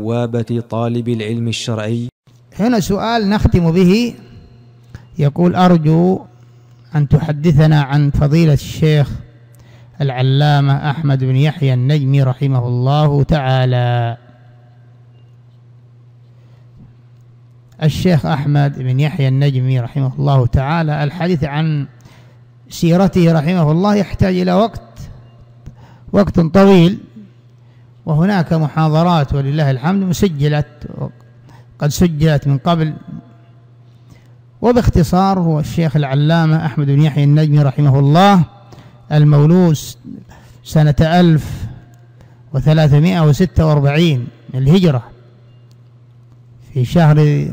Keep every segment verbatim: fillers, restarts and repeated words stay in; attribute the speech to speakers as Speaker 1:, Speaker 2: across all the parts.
Speaker 1: بوابة طالب العلم الشرعي.
Speaker 2: هنا سؤال نختم به، يقول: أرجو أن تحدثنا عن فضيلة الشيخ العلامة أحمد بن يحيى النجمي رحمه الله تعالى. الشيخ أحمد بن يحيى النجمي رحمه الله تعالى، الحديث عن سيرته رحمه الله يحتاج إلى وقت وقت طويل، وهناك محاضرات ولله الحمد مسجلت، قد سجلت من قبل. وباختصار، هو الشيخ العلامة أحمد بن يحيى النجمي رحمه الله المولود سنة ألف وثلاثمائة وستة وأربعين من الهجرة في شهر،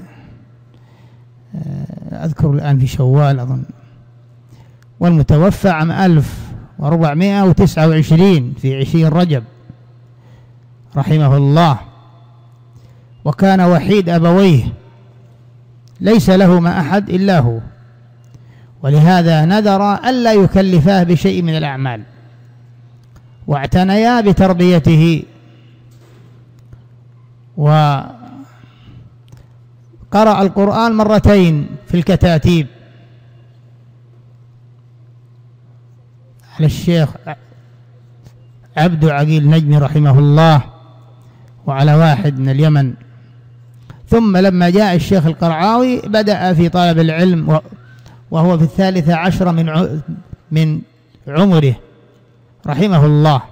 Speaker 2: أذكر الآن في شوال أظن، والمتوفى عام ألف وأربعمائة وتسعة وعشرين في عشرين رجب رحمه الله. وكان وحيد أبويه، ليس لهما أحد إلا هو، ولهذا نذر ألا يكلفاه بشيء من الأعمال، واعتنيا بتربيته. وقرأ القرآن مرتين في الكتاتيب على الشيخ عبد عقيل نجمي رحمه الله، وعلى واحد من اليمن. ثم لما جاء الشيخ القرعاوي بدأ في طلب العلم، وهو في الثالثة عشر من من عمره رحمه الله،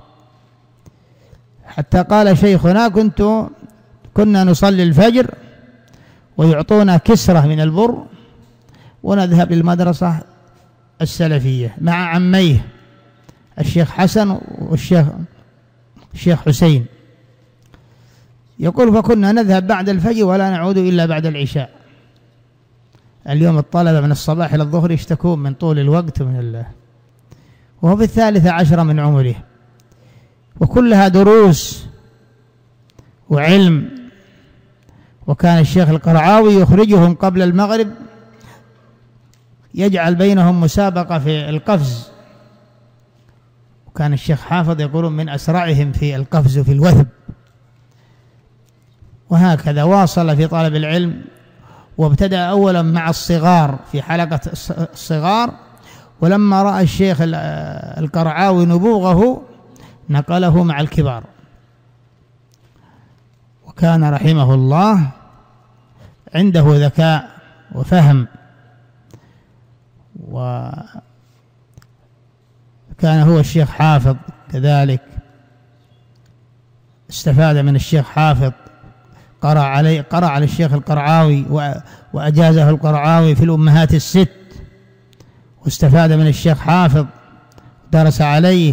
Speaker 2: حتى قال شيخنا: كنت كنا نصلي الفجر ويعطونا كسرة من البر ونذهب للمدرسة السلفية مع عميه الشيخ حسن والشيخ الشيخ حسين. يقول: فكنا نذهب بعد الفجر ولا نعود إلا بعد العشاء. اليوم الطلبة من الصباح إلى الظهر يشتكون من طول الوقت من الله، وهو في الثالثة عشر من عمره، وكلها دروس وعلم. وكان الشيخ القرعاوي يخرجهم قبل المغرب، يجعل بينهم مسابقة في القفز، وكان الشيخ حافظ يقولون من أسرعهم في القفز وفي الوثب. وهكذا واصل في طلب العلم، وابتدأ أولا مع الصغار في حلقة الصغار، ولما رأى الشيخ القرعاوي نبوغه نقله مع الكبار. وكان رحمه الله عنده ذكاء وفهم، وكان هو الشيخ حافظ كذلك، استفاد من الشيخ حافظ، قرأ عليه قرأ على الشيخ القرعاوي وأجازه القرعاوي في الأمهات الست، واستفاد من الشيخ حافظ، درس عليه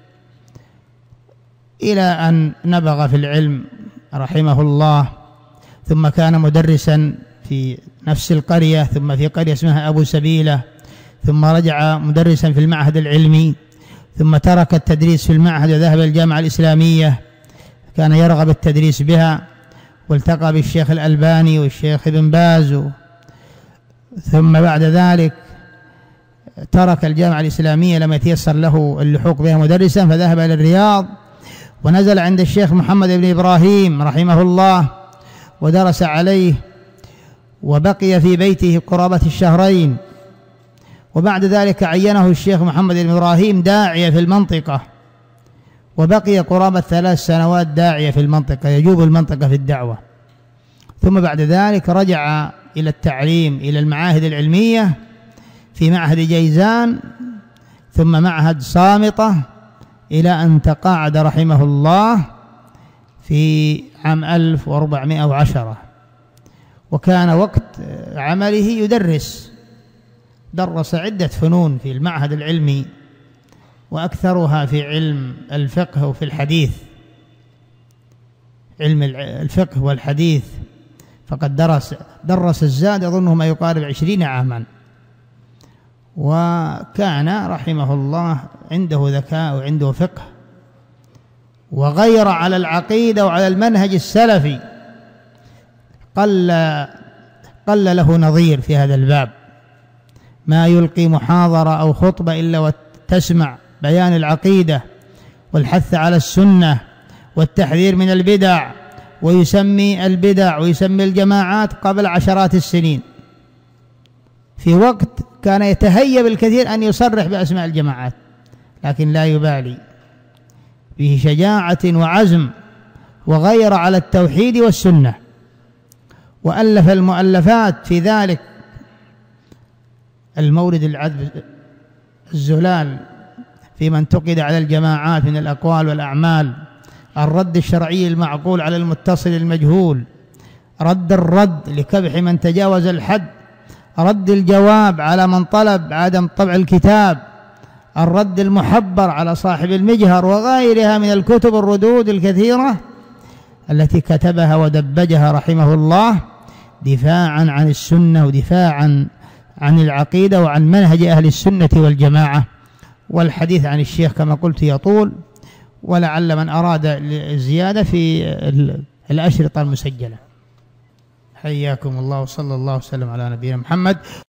Speaker 2: إلى أن نبغ في العلم رحمه الله. ثم كان مدرسا في نفس القرية، ثم في قرية اسمها أبو سبيلة، ثم رجع مدرسا في المعهد العلمي، ثم ترك التدريس في المعهد وذهب الجامعة الإسلامية، كان يرغب التدريس بها، والتقى بالشيخ الألباني والشيخ ابن باز. ثم بعد ذلك ترك الجامعة الإسلامية لما يتيسر له اللحوق بها مدرسا، فذهب إلى الرياض ونزل عند الشيخ محمد بن إبراهيم رحمه الله ودرس عليه، وبقي في بيته قرابة الشهرين. وبعد ذلك عينه الشيخ محمد بن إبراهيم داعية في المنطقة، وبقي قرابة ثلاث سنوات داعية في المنطقة، يجوب المنطقة في الدعوة. ثم بعد ذلك رجع إلى التعليم إلى المعاهد العلمية في معهد جيزان، ثم معهد صامطة، إلى أن تقاعد رحمه الله في عام ألف وأربعمائة وعشرة. وكان وقت عمله يدرس، درس عدة فنون في المعهد العلمي، وأكثرها في علم الفقه وفي الحديث، علم الفقه والحديث، فقد درس درس الزاد أظنه ما يقارب عشرين عاما. وكان رحمه الله عنده ذكاء وعنده فقه، وغير على العقيدة وعلى المنهج السلفي، قل قل له نظير في هذا الباب، ما يلقي محاضرة أو خطبة إلا وتسمع بيان العقيدة والحث على السنة والتحذير من البدع ويسمي البدع ويسمي الجماعات قبل عشرات السنين، في وقت كان يتهيب الكثير أن يصرح بأسماء الجماعات، لكن لا يبالي، فيه شجاعة وعزم وغير على التوحيد والسنة، وألف المؤلفات في ذلك. المورد العذب الزلال في من انتقد على الجماعات من الأقوال والأعمال، الرد الشرعي المعقول على المتصل المجهول، رد الرد لكبح من تجاوز الحد، رد الجواب على من طلب عدم طبع الكتاب، الرد المحبر على صاحب المجهر، وغيرها من الكتب الردود الكثيرة التي كتبها ودبجها رحمه الله دفاعا عن السنة ودفاعا عن العقيدة وعن منهج أهل السنة والجماعة. والحديث عن الشيخ كما قلت يطول، ولعل من أراد الزيادة في الأشرطة المسجلة. حياكم الله، وصلى الله وسلم على نبينا محمد.